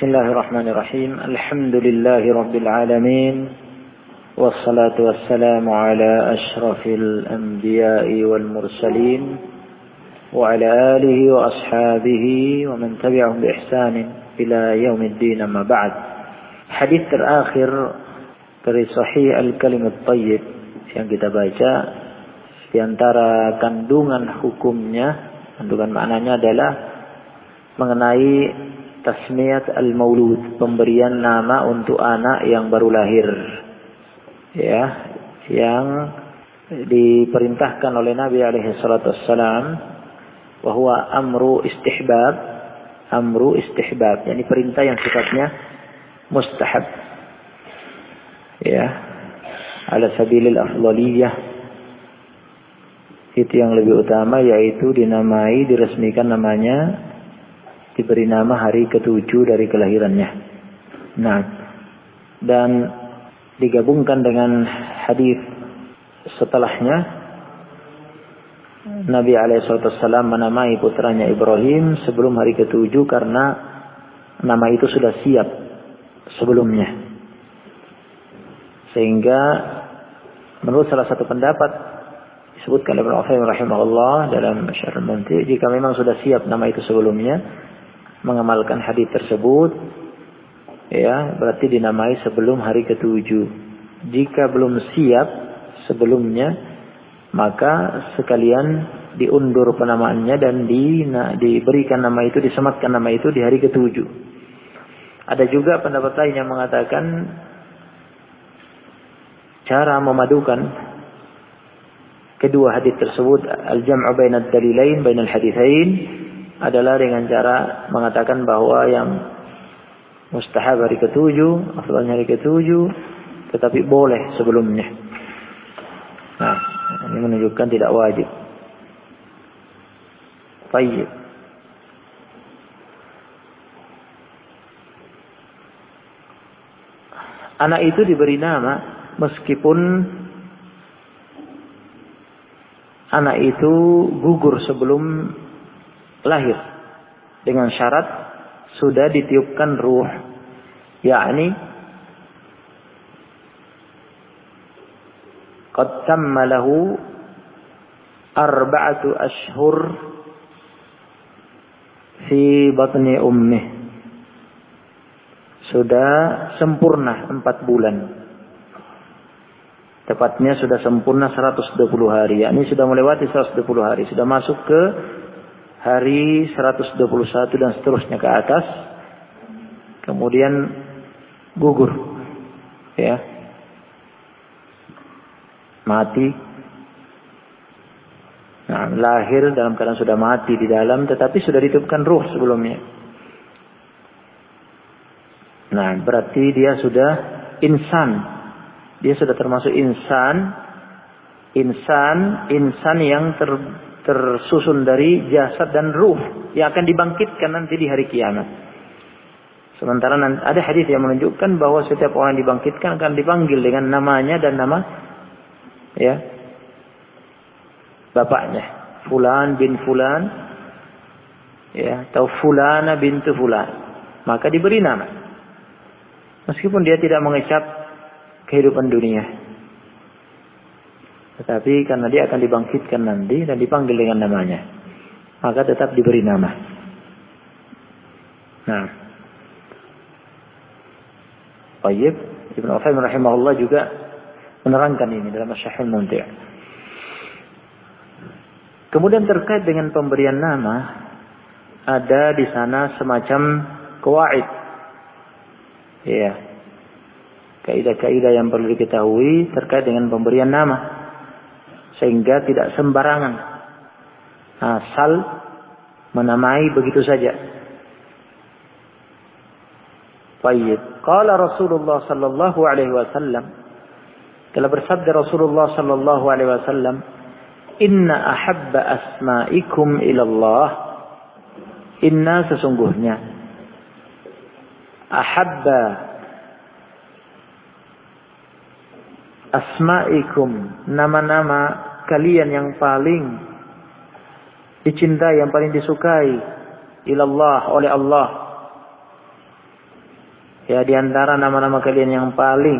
Bismillahirrahmanirrahim. Alhamdulillahi rabbil alamin. Wassalatu wassalamu ala asyrafil anbiya'i wal mursalin wa ala alihi wa ashabihi wa man tabi'ahum bi ihsanin ila yaumiddin, amma ba'd. Hadis terakhir dari Sahih Al-Kalimut Thayyib yang kita baca, di antara kandungan hukumnya, kandungan maknanya adalah mengenai tasmiyat al-maulud, pemberian nama untuk anak yang baru lahir, ya, yang diperintahkan oleh Nabi alaihi salatu wassalam, bahwa amru istihbab, yakni perintah yang sifatnya mustahab, ya, ala sabilil afdaliyah. Itu yang lebih utama, yaitu dinamai, diresmikan namanya, diberi nama hari ke-7 dari kelahirannya. Nah, dan digabungkan dengan hadis setelahnya, Nabi alaihissalam menamai putranya Ibrahim sebelum hari ke-7 karena nama itu sudah siap sebelumnya. Sehingga menurut salah satu pendapat disebutkan oleh Ibnu Utsaimin rahimahullah dalam Syarh Al-Mumti', jika memang sudah siap nama itu sebelumnya, mengamalkan hadis tersebut, ya, berarti dinamai sebelum hari ke-7. Jika belum siap sebelumnya, maka sekalian diundur penamaannya dan diberikan nama itu, disematkan nama itu di hari ke-7. Ada juga pendapat lain yang mengatakan cara memadukan kedua hadis tersebut, al-jam'u bainad dalilain, bainal haditsain, adalah dengan cara mengatakan bahwa yang mustahab hari ke-7, afdalnya hari ke-7, tetapi boleh sebelumnya. Nah, ini menunjukkan tidak wajib. Baik. Anak itu diberi nama meskipun anak itu gugur sebelum lahir, dengan syarat sudah ditiupkan ruh, yakni qad tamma lahu 4 ashhur fi batni ummih, sudah sempurna 4 bulan, tepatnya sudah sempurna 120 hari, yakni sudah melewati 120 hari, sudah masuk ke hari 121 dan seterusnya ke atas, kemudian gugur, ya, mati. Nah, lahir dalam keadaan sudah mati di dalam, tetapi sudah ditiupkan ruh sebelumnya. Nah, berarti dia sudah insan, dia sudah termasuk insan yang tersusun dari jasad dan ruh yang akan dibangkitkan nanti di hari kiamat. Sementara ada hadis yang menunjukkan bahwa setiap orang yang dibangkitkan akan dipanggil dengan namanya dan nama, ya, bapaknya, fulan bin fulan, ya, atau fulana bintu fulan, maka diberi nama meskipun dia tidak mengecap kehidupan dunia. Tetapi karena dia akan dibangkitkan nanti dan dipanggil dengan namanya, maka tetap diberi nama. Nah, baik, Ibnu Utsaimin rahimahullah juga menerangkan ini dalam Syarh Al-Mumti'. Kemudian terkait dengan pemberian nama, ada di sana semacam qawaid, ya, kaidah-kaidah yang perlu diketahui terkait dengan pemberian nama, sehingga tidak sembarangan asal menamai begitu saja. Baik. Qala Rasulullah sallallahu alaihi wasallam, telah bersabda Rasulullah sallallahu alaihi wasallam, inna ahabba asma'ikum ilallah, inna sesungguhnya, ahabba asma'ikum, nama-nama kalian yang paling dicintai, yang paling disukai, ilallah, oleh Allah, Ya, di antara nama-nama kalian yang paling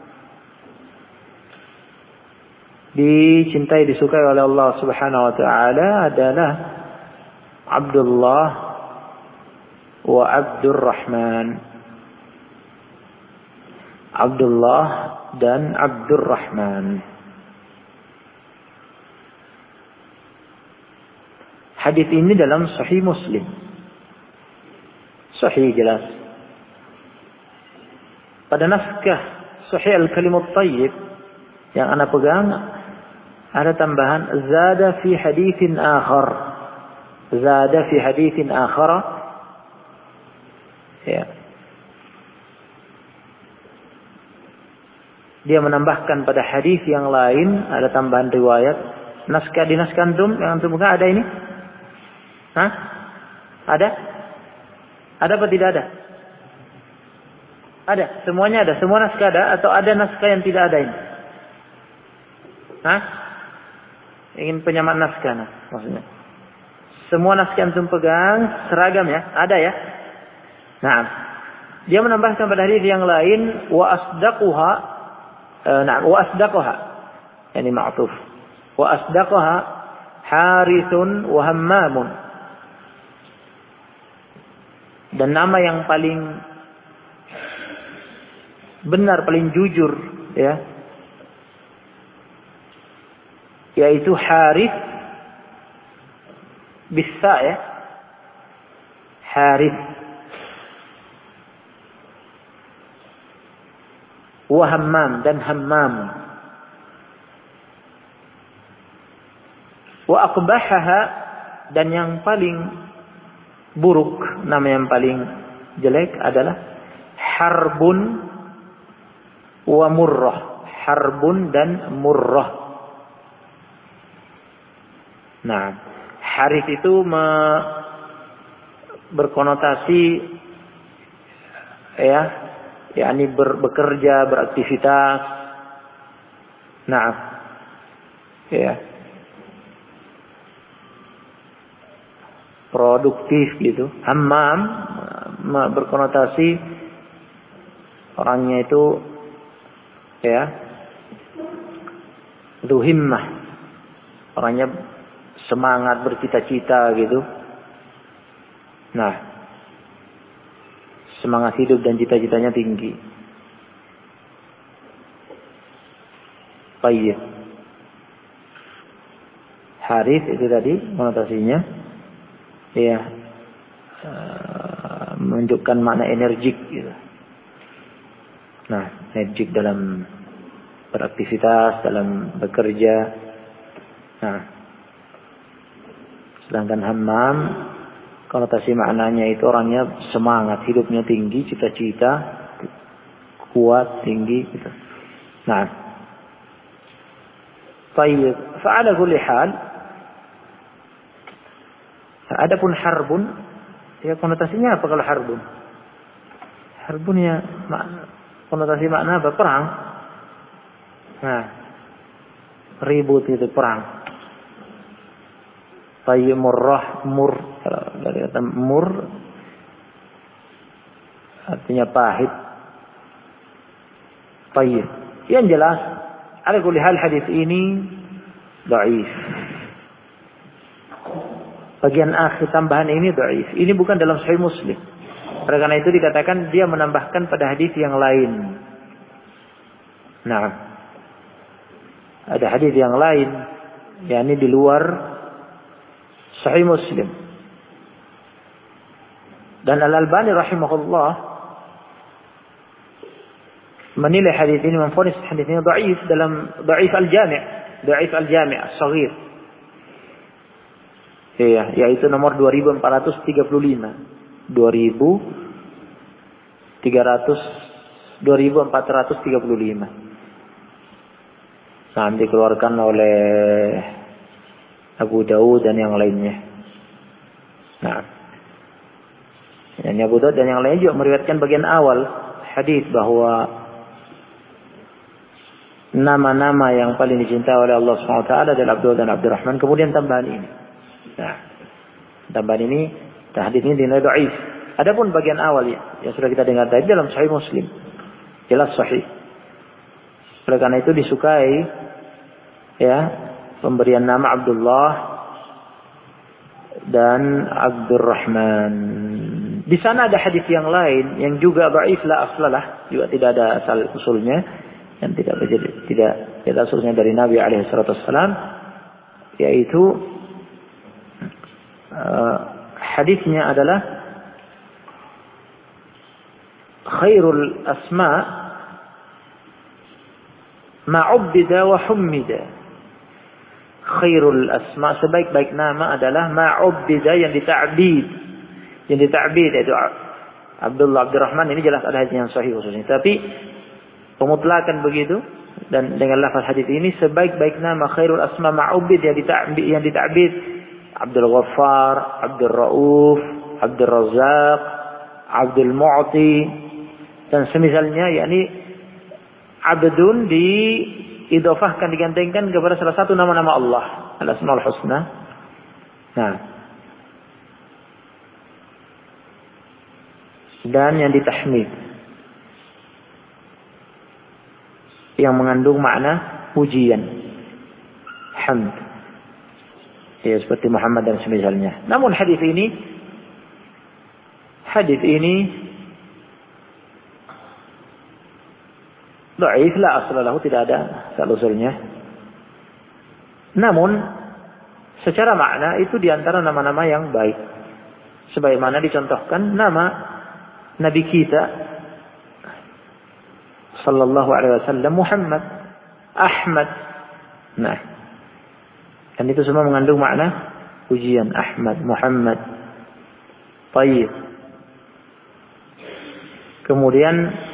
dicintai, disukai oleh Allah Subhanahu wa taala adalah Abdullah wa Abdurrahman. Abdullah dan Abdurrahman. Hadis ini dalam Sahih Muslim. Sahih jelas. Pada naskah Sahih Al-Kalimut Thayyib yang ana pegang ada tambahan zada fi haditsin akhar. Zada fi haditsin akhar. Ya. Dia menambahkan pada hadis yang lain ada tambahan riwayat. Naskah di naskah antum yang antum pegang ada ini? Hah? Ada? Ada apa tidak ada? Ada, semuanya ada. Semua naskah ada atau ada naskah yang tidak ada ini? Hah? Ingin penyamaan naskah maksudnya. Semua naskah yang antum pegang seragam ya? Ada ya? Nah, dia menambahkan pada hadis yang lain wa asdaquha wa asdaqaha. Yani ma'tuf. Wa asdaqaha Harithun wa Hammamun. Dan nama yang paling benar, paling jujur ya, yaitu Harith bisa ya, Harith wa Hammam dan Hammam. Wa aqbahaha, dan yang paling buruk, nama yang paling jelek adalah Harbun wa Murrah. Harbun dan Murrah. Nah, Harith itu berkonotasi ya, yakni bekerja, beraktivitas. Nah, ya, produktif gitu. Hammam berkonotasi orangnya itu ya duhimmah, orangnya semangat, bercita-cita gitu. Nah, semangat hidup dan cita-citanya tinggi. Baik. Harith itu tadi konotasinya ya, menunjukkan makna energik gitu. Nah, energik dalam beraktivitas, dalam bekerja. Nah, sedangkan Hammam konotasi maknanya itu orangnya semangat, hidupnya tinggi, cita-cita kuat, tinggi gitu. Nah, baik, fa'ala kulli hal. Adapun Harbun, ya konotasinya apa kalau Harbun? Harbun ya konotasi makna apa? Perang. Nah, ribut itu perang. Baik, Murrah, kalau dari kata mur artinya pahit. Baik. Yang jelas, ala kulli hal hadis ini dhaif. Bagian akhir tambahan ini dhaif. Ini bukan dalam Sahih Muslim. Oleh karena itu dikatakan dia menambahkan pada hadis yang lain. Nah, ada hadis yang lain, yakni di luar Sahih Muslim. Dan Al-Albani rahimahullah menilai hadis ini, memvonis hadis ini dhaif dalam dhaif al-Jami', dhaif al-Jami' as-Shaghir. Ya, yaitu nomor 2435. 2435. Nah, dikeluarkan oleh Abu Dawud dan yang lainnya. Nah, dan Abu Dawud dan yang lainnya juga meriwayatkan bagian awal hadis bahwa nama-nama yang paling dicintai oleh Allah SWT adalah Abdul dan Abdurrahman. Kemudian tambahan ini. Nah, tambahan ini, hadis ini dinilai dhaif. Adapun bagian awal ya, yang sudah kita dengar tadi dalam Sahih Muslim, jelas sahih. Oleh karena itu disukai ya pemberian nama Abdullah dan Abdurrahman. Di sana ada hadis yang lain yang juga dhaif la aslalah, juga tidak ada asal usulnya, yang tidak usulnya dari Nabi alaihi salatu wassalam, yaitu hadisnya adalah khairul asma ma'ubbida wa hummida. Khairul asma, sebaik-baik nama adalah ma'ubbida, yang dita'bid. Yang dita'bid yaitu Abdullah, Abdurrahman, ini jelas ada hadis yang sahih khususnya. Tapi pemutlakan begitu, dan dengan lafaz hadis ini sebaik-baik nama khairul asma ma'ubbid, yang dita'bid Abdul Ghaffar, Abdul Rauf, Abdul Razzaq, Abdul Mu'ti dan semisalnya, yakni abdun diidhafahkan, digantengkan kepada salah satu nama-nama Allah, Al-Asmaul Husna. Nah, dan yang ditahmid, yang mengandung makna pujian, hamd, ya seperti Muhammad dan semisalnya. Namun hadis ini dhaif la asla lahu, tidak ada asal usulnya. Namun secara makna itu diantara nama-nama yang baik, sebagaimana dicontohkan nama Nabi kita sallallahu alaihi wasallam Muhammad, Ahmad. Nah, dan itu semua mengandung makna pujian, Ahmad, Muhammad. Baik. Kemudian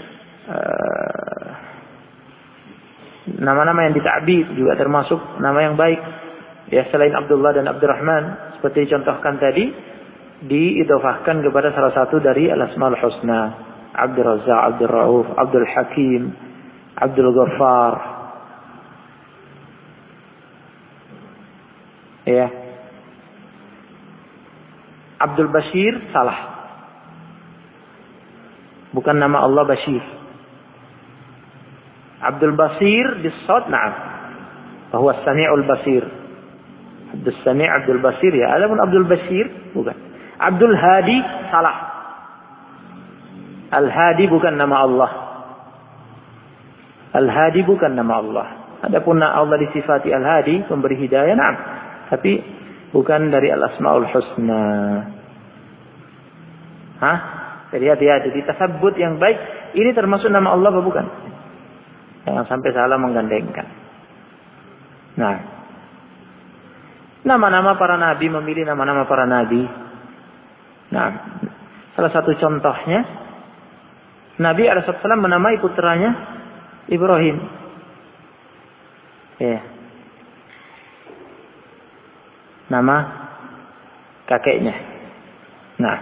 nama-nama yang dita'bid juga termasuk nama yang baik. Ya, selain Abdullah dan Abdurrahman seperti dicontohkan tadi, diidhafahkan kepada salah satu dari Al-Asmaul Husna, Abdul Razzaq, Abdul Rauf, Abdul Hakim, Abdul Ghaffar. Ya. Abdul Bashir salah. Bukan nama Allah Bashir. Abdul Basir bis-shad, na'am. Bahwa Sami'ul Basir. Abdul Sami', Abdul Basir ya. Adapun Abdul Bashir bukan. Abdul Hadi salah. Al-Hadi bukan nama Allah. Al-Hadi bukan nama Allah. Adapun Allah disifati Al-Hadi, pemberi hidayah, na'am. Tapi bukan dari Al-Asmaul Husna. Hah? Jadi hati-hati, ditasabbut yang baik. Ini termasuk nama Allah apa bukan? Jangan sampai salah menggandengkan. Nah, nama-nama para nabi, memilih nama-nama para nabi. Nah, salah satu contohnya, Nabi alaihissalam menamai putranya Ibrahim. Ya. Nama kakeknya. Nah,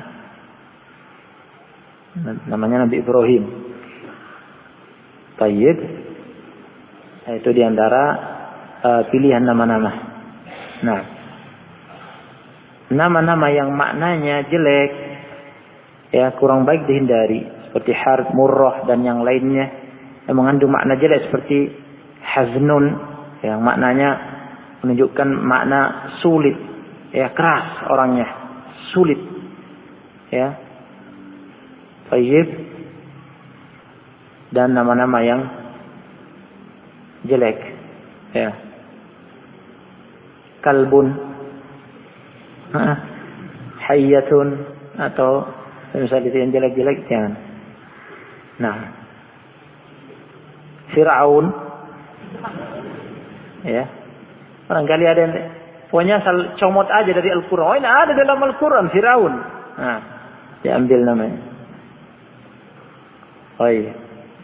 namanya Nabi Ibrahim. Tayyib. Itu diantara pilihan nama-nama. Nah, nama-nama yang maknanya jelek, ya kurang baik dihindari, seperti Harb, Murrah dan yang lainnya yang mengandung makna jelek seperti Haznun, yang maknanya menunjukkan makna sulit, ya keras orangnya, sulit, ya. Tayyib. Dan nama-nama yang jelek, ya. Kalbun, Hayyatun, atau misalnya itu yang jelek-jelek jangan. Nah, Fir'aun, ya. Barangkali ada yang pokoknya asal comot aja dari Al-Quran. Oh, ini ada dalam Al-Quran Fir'aun. Nah, diambil namanya. Oh iya.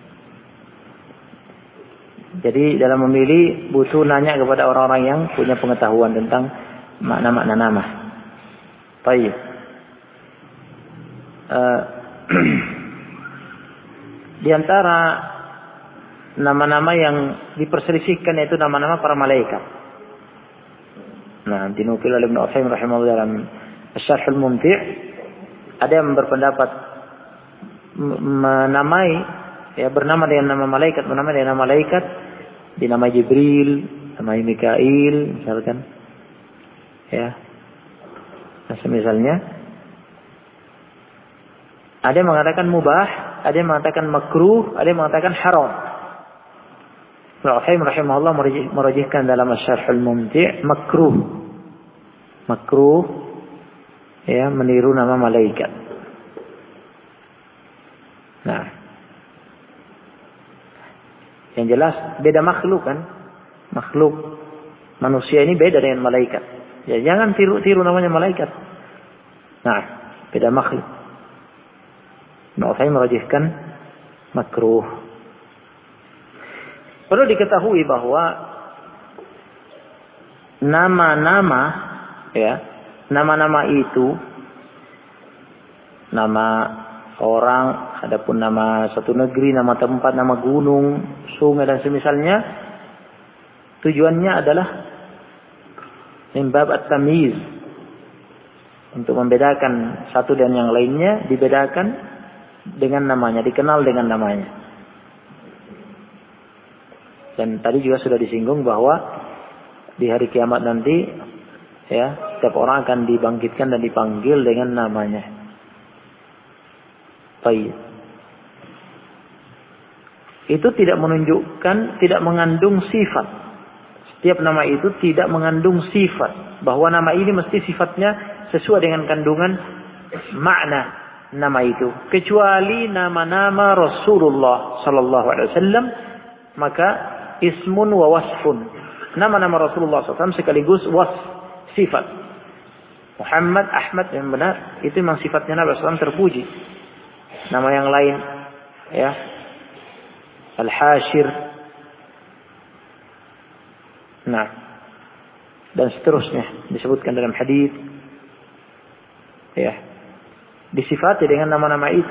Jadi dalam memilih butuh nanya kepada orang-orang yang punya pengetahuan tentang makna-makna nama. Baik. Di antara nama-nama yang diperselisihkan yaitu nama-nama para malaikat. Nah, dinukil oleh Ibnu Utsaimin rahimahullah dalam Asy-Syarh Al-Mumti', Ada yang berpendapat menamai, ya, bernama dengan nama malaikat, bernama dengan nama malaikat, dinamai Jibril, namai Mikail, misalkan, ya. Nah, misalnya, ada yang mengatakan mubah, ada yang mengatakan makruh, ada yang mengatakan haram. Ibnu Utsaimin rahimahullah merajihkan dalam Asy-Syarhul Mumti' makruh. Makruh, ya, meniru nama malaikat. Nah, yang jelas beda makhluk kan? Makhluk manusia ini beda dengan malaikat. Ya, jangan tiru namanya malaikat. Nah, beda makhluk. Ibnu Utsaimin merajihkan makruh. Perlu diketahui bahwa nama-nama, ya, nama-nama itu, nama orang, adapun nama satu negeri, nama tempat, nama gunung, sungai dan semisalnya, tujuannya adalah min bab at-tamyiz, untuk membedakan satu dan yang lainnya, dibedakan dengan namanya, dikenal dengan namanya. Dan tadi juga sudah disinggung bahwa di hari kiamat nanti, ya, setiap orang akan dibangkitkan dan dipanggil dengan namanya. Baik. Itu tidak menunjukkan, tidak mengandung sifat. Setiap nama itu tidak mengandung sifat, bahwa nama ini mesti sifatnya sesuai dengan kandungan makna nama itu. Kecuali nama-nama Rasulullah sallallahu alaihi wasallam, maka ismun wa wasfun. Nama-nama Rasulullah SAW sekaligus sifat. Muhammad, Ahmad yang benar, itu memang sifatnya Nabi SAW terpuji. Nama yang lain, ya, Al-Hashir, nah, dan seterusnya disebutkan dalam hadis, ya, disifati dengan nama-nama itu.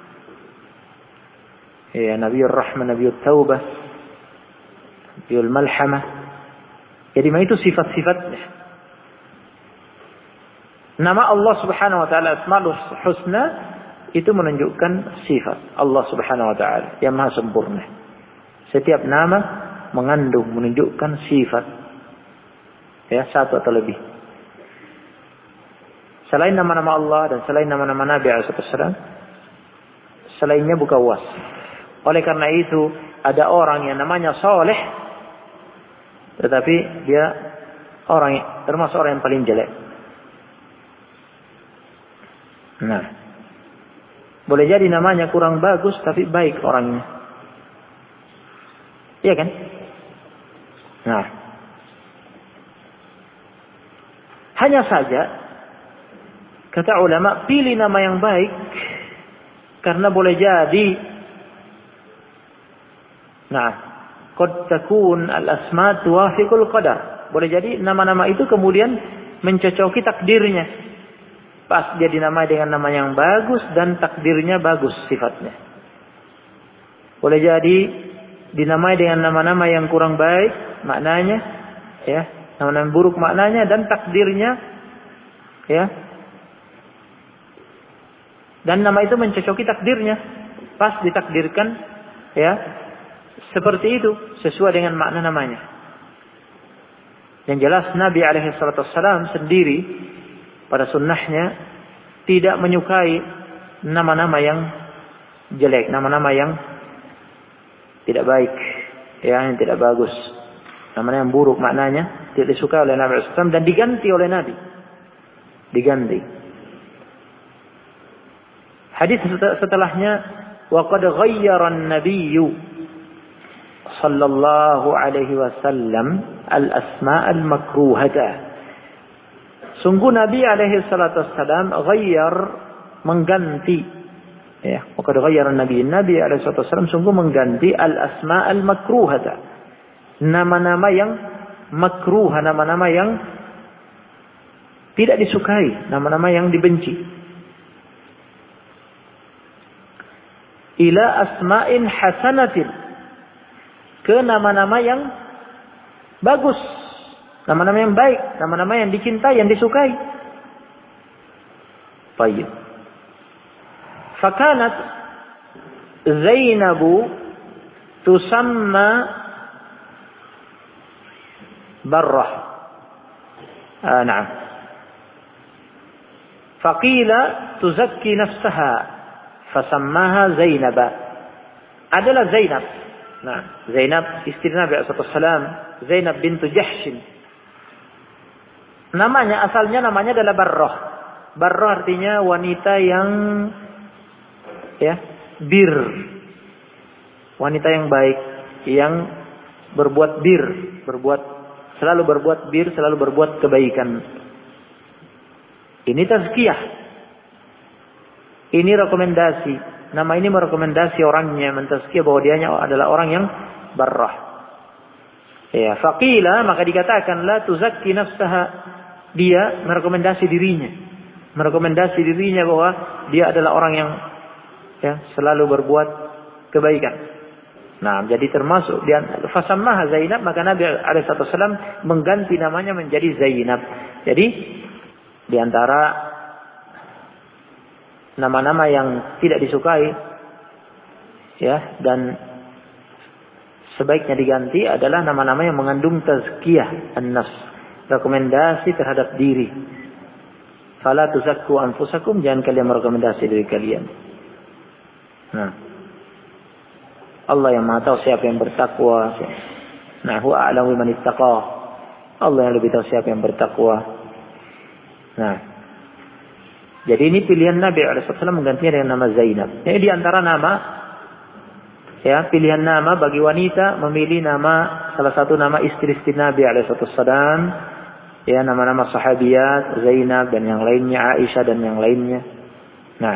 Ya, Nabiur Rahman, Nabiut Taubah, Nabiul Malhamah. Jadi itu sifat-sifatnya. Nama Allah Subhanahu wa taala Asmaul Husna itu menunjukkan sifat Allah Subhanahu wa taala yang maha sempurna. Setiap nama mengandung, menunjukkan sifat, ya, satu atau lebih. Selain nama-nama Allah dan selain nama-nama Nabi SAW, selainnya bukan was. Oleh karena itu ada orang yang namanya Saleh, tetapi dia termasuk orang yang paling jelek. Nah, boleh jadi namanya kurang bagus tapi baik orangnya. Iya kan? Nah, hanya saja kata ulama, pilih nama yang baik, karena boleh jadi, nah, qad takun al-asma tuwafiqul qadar. Boleh jadi nama-nama itu kemudian mencocoki takdirnya. Pas dia dinamai dengan nama yang bagus dan takdirnya bagus sifatnya. Boleh jadi dinamai dengan nama-nama yang kurang baik maknanya, ya, nama-nama buruk maknanya dan takdirnya, ya. Dan nama itu mencocoki takdirnya. Pas ditakdirkan, ya, seperti itu, sesuai dengan makna namanya. Yang jelas Nabi alaihissalam sendiri pada sunnahnya tidak menyukai nama-nama yang jelek, nama-nama yang tidak baik, ya, yang tidak bagus, nama-nama yang buruk maknanya tidak disukai oleh Nabi SAW dan diganti oleh Nabi. Diganti. Hadis setelahnya, wa qad ghayyara an-nabiyyu sallallahu alaihi wasallam al-asma' al-makruhata. Sungguh Nabi alaihi salatu wassalam ghayyar, mengganti, ya, wa qad ghayyara an-nabiy, Nabi alaihi salatu wassalam sungguh mengganti al-asma' al-makruhata, nama-nama yang makruh, nama-nama yang tidak disukai, nama-nama yang dibenci, ila asma'in hasanatin, ke nama-nama yang bagus, nama-nama yang baik, nama-nama yang dicintai, yang disukai. Baik. Fakanat Zainabu tusamma Barrah. Na'am. Faqila tuzakki nafsaha fasammaha Zainaba. Adalah Zainab. Nah, Zainab istri Nabi SAW, Zainab bintu Jahshin. Asalnya namanya adalah Barrah. Barrah artinya wanita yang bir. Wanita yang baik, yang selalu berbuat kebaikan. Ini tazkiyah. Ini rekomendasi. Nama ini merekomendasi orangnya, mentazkiyah bahwa dia adalah orang yang barrah. Ya, faqila, maka dikatakan la tuzakki nafsaha. Dia merekomendasi dirinya. Merekomendasi dirinya bahwa dia adalah orang yang selalu berbuat kebaikan. Nah, jadi termasuk fasammaha Zainab, maka Nabi SAW mengganti namanya menjadi Zainab. Jadi di antara nama-nama yang tidak disukai dan sebaiknya diganti adalah nama-nama yang mengandung tazkiyah an-nafs, rekomendasi terhadap diri. Fala tuzakku anfusakum, jangan kalian merekomendasi diri kalian. Nah, Allah yang Maha tahu siapa yang bertakwa. Nah, huwa a'lamu man ittaqa. Allah yang lebih tahu siapa yang bertakwa. Nah, jadi ini pilihan Nabi SAW menggantinya dengan nama Zainab. Ini di antara nama, pilihan nama bagi wanita memilih nama, salah satu nama istri-istri Nabi SAW. Nama-nama sahabiyat, Zainab dan yang lainnya, Aisyah dan yang lainnya. Nah,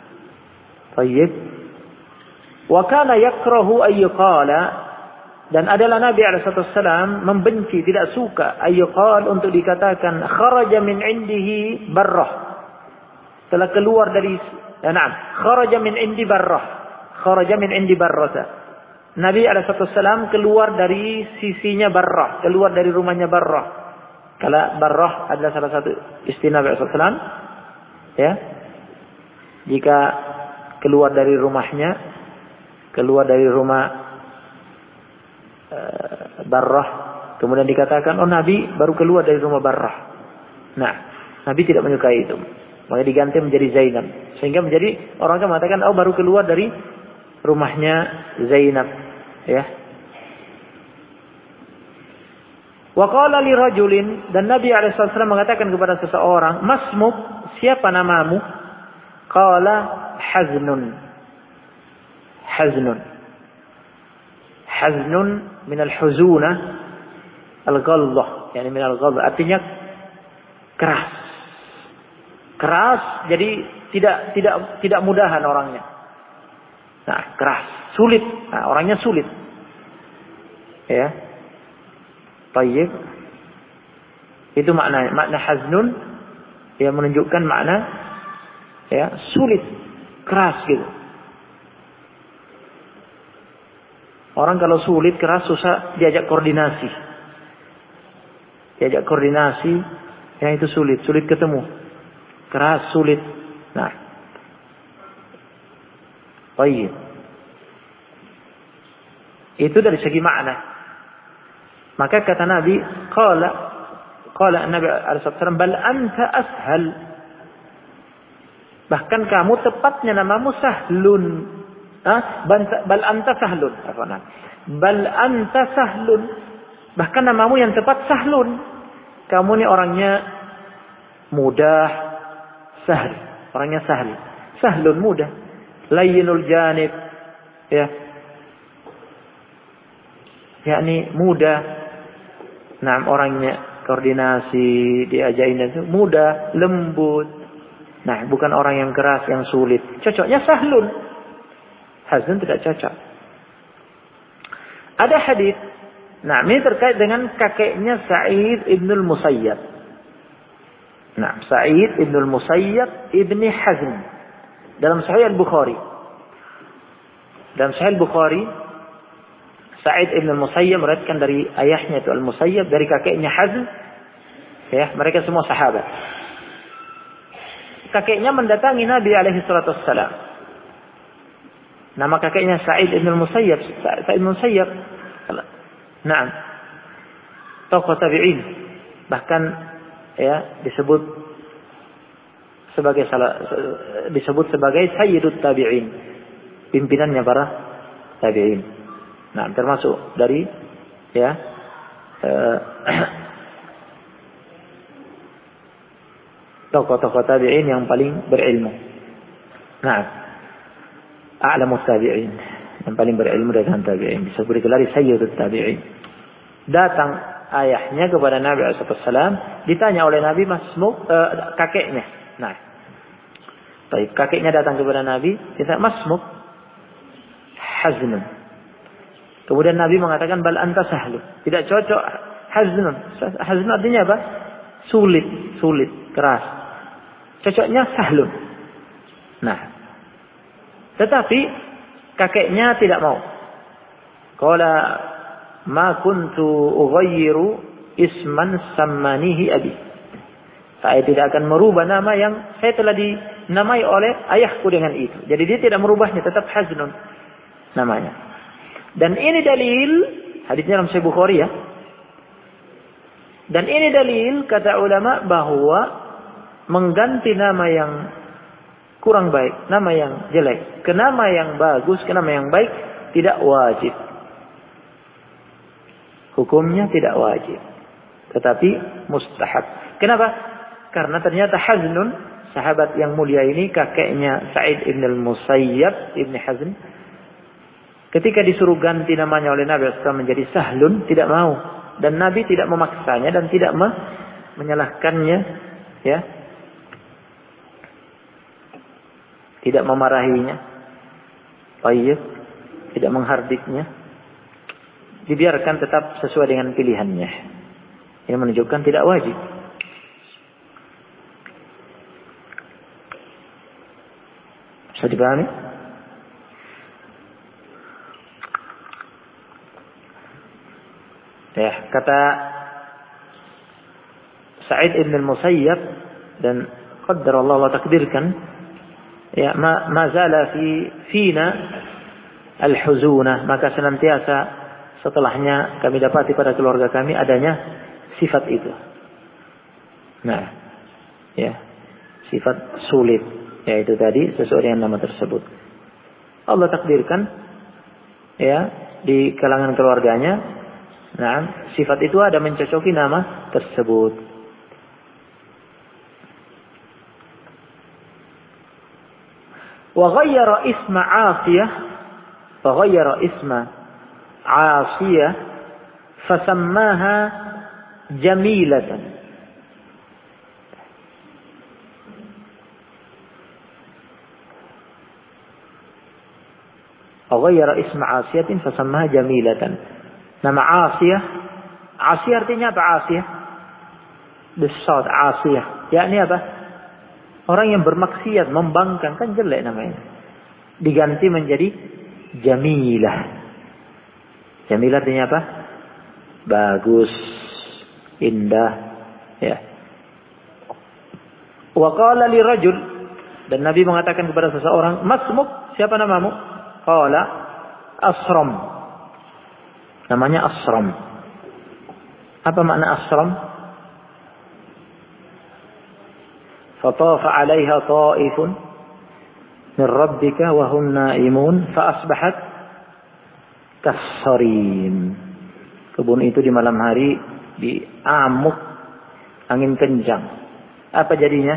baik. Wa kana yakrahu ayyuqala, dan adalah Nabi SAW membenci, tidak suka ayyuqal, untuk dikatakan kharaja min indihi Barrah, telah keluar dari kharaja min indi Barrah, kharaja min indi Barrah. Nabi SAW keluar dari sisinya Barrah, keluar dari rumahnya Barrah. Kalau Barrah adalah salah satu istri Nabi SAW, jika keluar dari rumahnya, keluar dari rumah Barrah, kemudian dikatakan, oh Nabi baru keluar dari rumah Barrah. Nah, Nabi tidak menyukai itu, maka diganti menjadi Zainab, sehingga menjadi orang akan mengatakan, oh baru keluar dari rumahnya Zainab. Wa qala li rajulin, dan Nabi SAW mengatakan kepada seseorang, masmuk, siapa namamu? Qala Haznun. Haznun min al-huzunah al-ghallah, min al-ghallah, artinya keras, jadi tidak mudahan orangnya. Nah, keras, sulit. Nah, orangnya sulit. Tayyib. Itu makna haznun, menunjukkan makna sulit, keras gitu. Orang kalau sulit, keras, susah diajak koordinasi. Itu sulit ketemu. Keras, sulit. Nah, baik. Itu dari segi makna. Maka kata Nabi, qala Nabi SAW, bal anta ashal. Bahkan kamu tepatnya namamu Sahlun. Bal anta Sahlun. Bal anta Sahlun. Bahkan namamu yang tepat Sahlun. Kamu ni orangnya mudah, sahl. Orangnya sahl. Sahlun, mudah. Layyinul janib. Yakni mudah. Nah, orangnya koordinasi, diajarin itu mudah, lembut. Nah, bukan orang yang keras, yang sulit. Cocoknya Sahlun. Haznun tidak cocok. Ada hadis. Nah, ini terkait dengan kakeknya Sa'id ibn al-Musayyab. Nah, Sa'id ibn al-Musayyab ibni Hazm. Dalam Sahih al-Bukhari. Dalam Sahih al-Bukhari, Sa'id ibn al-Musayyab meriwayatkan dari ayahnya itu al-Musayyab, dari kakeknya Hazm. Mereka semua sahabat. Kakeknya mendatangi Nabi alaihi salatu wassalam. Nama kakeknya Sa'id ibn al-Musayyab. Sa'id ibn Musayyab. Nah, tokoh tabi'in. Bahkan ya disebut sebagai Sayyidut Tabi'in. Pimpinannya para tabi'in. Nah, termasuk dari ya tokoh-tokoh tabi'in yang paling berilmu. Nah, a'lamu tabi'in, yang paling berilmu dengan tabi'in, disebut gelari Sayyidut Tabi'in. Datang ayahnya kepada Nabi SAW, ditanya oleh Nabi Masmuk, kakeknya. Nah, baik, kakeknya datang kepada Nabi, ditanya Masmuk, Haznun. Kemudian Nabi mengatakan bal anta sahlu. Tidak cocok Haznun. Haznun artinya apa? Sulit, keras. Cocoknya sahlun. Nah, tetapi kakeknya tidak mau. Qala ma kuntu ughayyiru isman sammanihi abi. Saya tidak akan merubah nama yang saya telah dinamai oleh ayahku dengan itu. Jadi dia tidak merubahnya, tetap Haznun namanya. Dan ini dalil, hadisnya dalam Sahih Bukhari ya. Dan ini dalil kata ulama bahwa mengganti nama yang kurang baik, nama yang jelek, ke nama yang bagus, ke nama yang baik tidak wajib. Hukumnya tidak wajib, tetapi mustahab. Kenapa? Karena ternyata Haznun, sahabat yang mulia ini, kakeknya Sa'id ibn al-Musayyab ibn Hazn, ketika disuruh ganti namanya oleh Nabi SAW menjadi Sahlun, tidak mau. Dan Nabi tidak memaksanya dan tidak menyalahkannya, ya, tidak memarahinya, baik, tidak menghardiknya, dibiarkan tetap sesuai dengan pilihannya. Ini menunjukkan tidak wajib. Bisa dipahami? Ya, kata Sa'id ibn al-Musayyab, dan qaddarallahu wa takdirkan, ya, ma zala fina al-huzunah, maka senantiasa setelahnya kami dapati pada keluarga kami adanya sifat itu. Nah, ya, sifat sulit, yaitu tadi sesuai dengan nama tersebut. Allah takdirkan, ya, di kalangan keluarganya, nah, sifat itu ada mencocoki nama tersebut. Wa ghayyara isma 'Asiyah, wa ghayyara isma 'Asiyah fasammaha Jamilatan. Wa ghayyara isma 'Asiyatin fasammaha Jamilatan. Nama Asiyah, Asiyah artinya apa? Asiyah besar, Asiyah, yakni apa? Orang yang bermaksiat, membangkang, kan jelek namanya. Diganti menjadi Jamilah. Jamilah artinya apa? Bagus, indah, ya. Wa qala li rajul, dan Nabi mengatakan kepada seseorang, "Masmuk, siapa namamu?" Qala Asram. Namanya Asram. Apa makna Asram? Fatafa 'alaiha ta'ifun min rabbika wa hum na'imun fa asbahat kas-sarim. Kebun itu di malam hari diamuk angin kencang. Apa jadinya?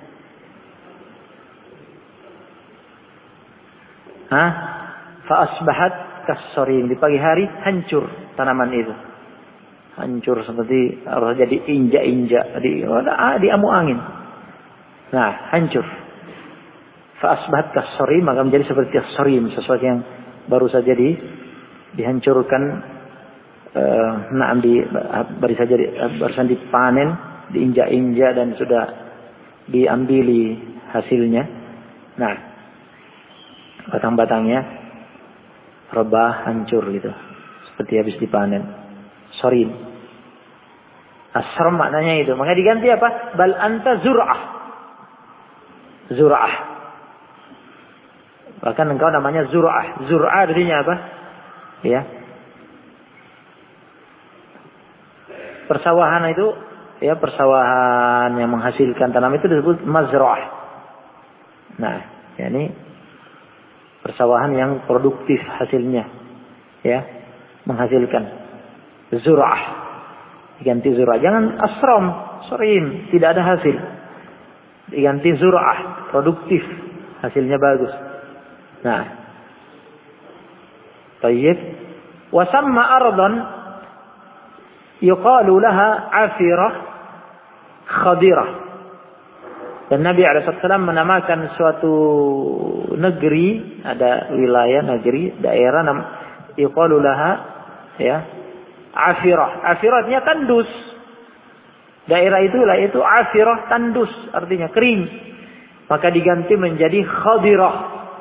Fa asbahat kas-sarim. Di pagi hari hancur tanaman itu. Hancur seperti harus jadi injak-injak, diamuk angin. Nah, hancur. Fa asbahat kas-sarim, maka menjadi seperti as-sarim, sesuatu yang baru saja dihancurkan, baru saja dipanen, diinjak-injak dan sudah diambili hasilnya. Nah, batang-batangnya rebah, hancur gitu, seperti habis dipanen. Sarim. Asram maknanya itu. Maka diganti apa? Bal anta zur'ah. Zur'ah. Bahkan engkau namanya zur'ah. Zur'ah artinya apa? Ya. Persawahan itu, ya, persawahan yang menghasilkan tanam itu disebut mazra'ah. Nah, yakni persawahan yang produktif hasilnya, ya, menghasilkan. Zur'ah. Diganti zur'ah. Jangan asram, sorim, tidak ada hasil. Diganti zur'ah, produktif, hasilnya bagus. Nah, tayyib. Wa samma ardan yuqalu laha afirah khadirah. Dan Nabi SAW menamakan suatu negeri, ada wilayah negeri, daerah yuqalu laha, ya, afirah. Afirahnya tandus. Daerah itu wilayah itu afirah, tandus, artinya kering. Maka diganti menjadi khadirah.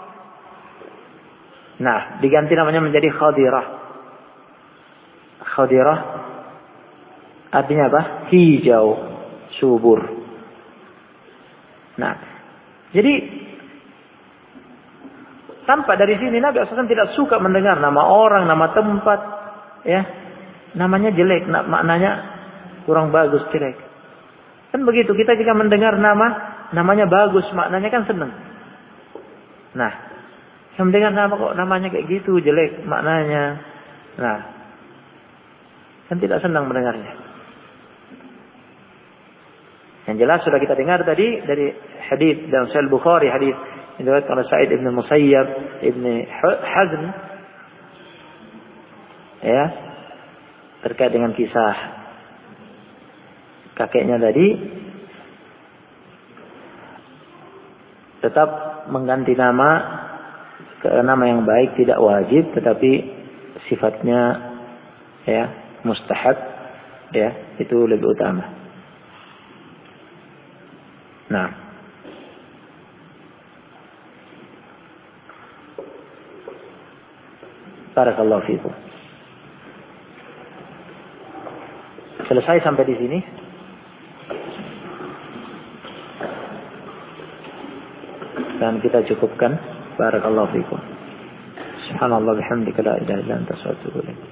Nah, diganti namanya menjadi khadirah. Khadirah artinya apa? Hijau, subur. Nah, jadi tampak dari sini Nabi SAW tidak suka mendengar nama orang, nama tempat, ya, namanya jelek, maknanya kurang bagus, jelek. Kan begitu, kita jika mendengar namanya bagus, maknanya kan senang. Nah, yang mendengar nama kok namanya kayak gitu, jelek maknanya. Nah, kan tidak senang mendengarnya. Yang jelas sudah kita dengar tadi dari hadis dalam Sahih Bukhari, hadis diriwayatkan oleh Sa'id bin Musayyab, Ibn Hazm, ya, terkait dengan kisah kakeknya tadi, tetap mengganti nama ke nama yang baik tidak wajib, tetapi sifatnya, ya, mustahab, ya, itu lebih utama. Nah, barakallahu fiikum. Selesai sampai di sini. Dan kita cukupkan. Barakallahu fiikum. Subhanallah bihamdika la ilaha illa anta astaghfiruka wa atubu ilaik.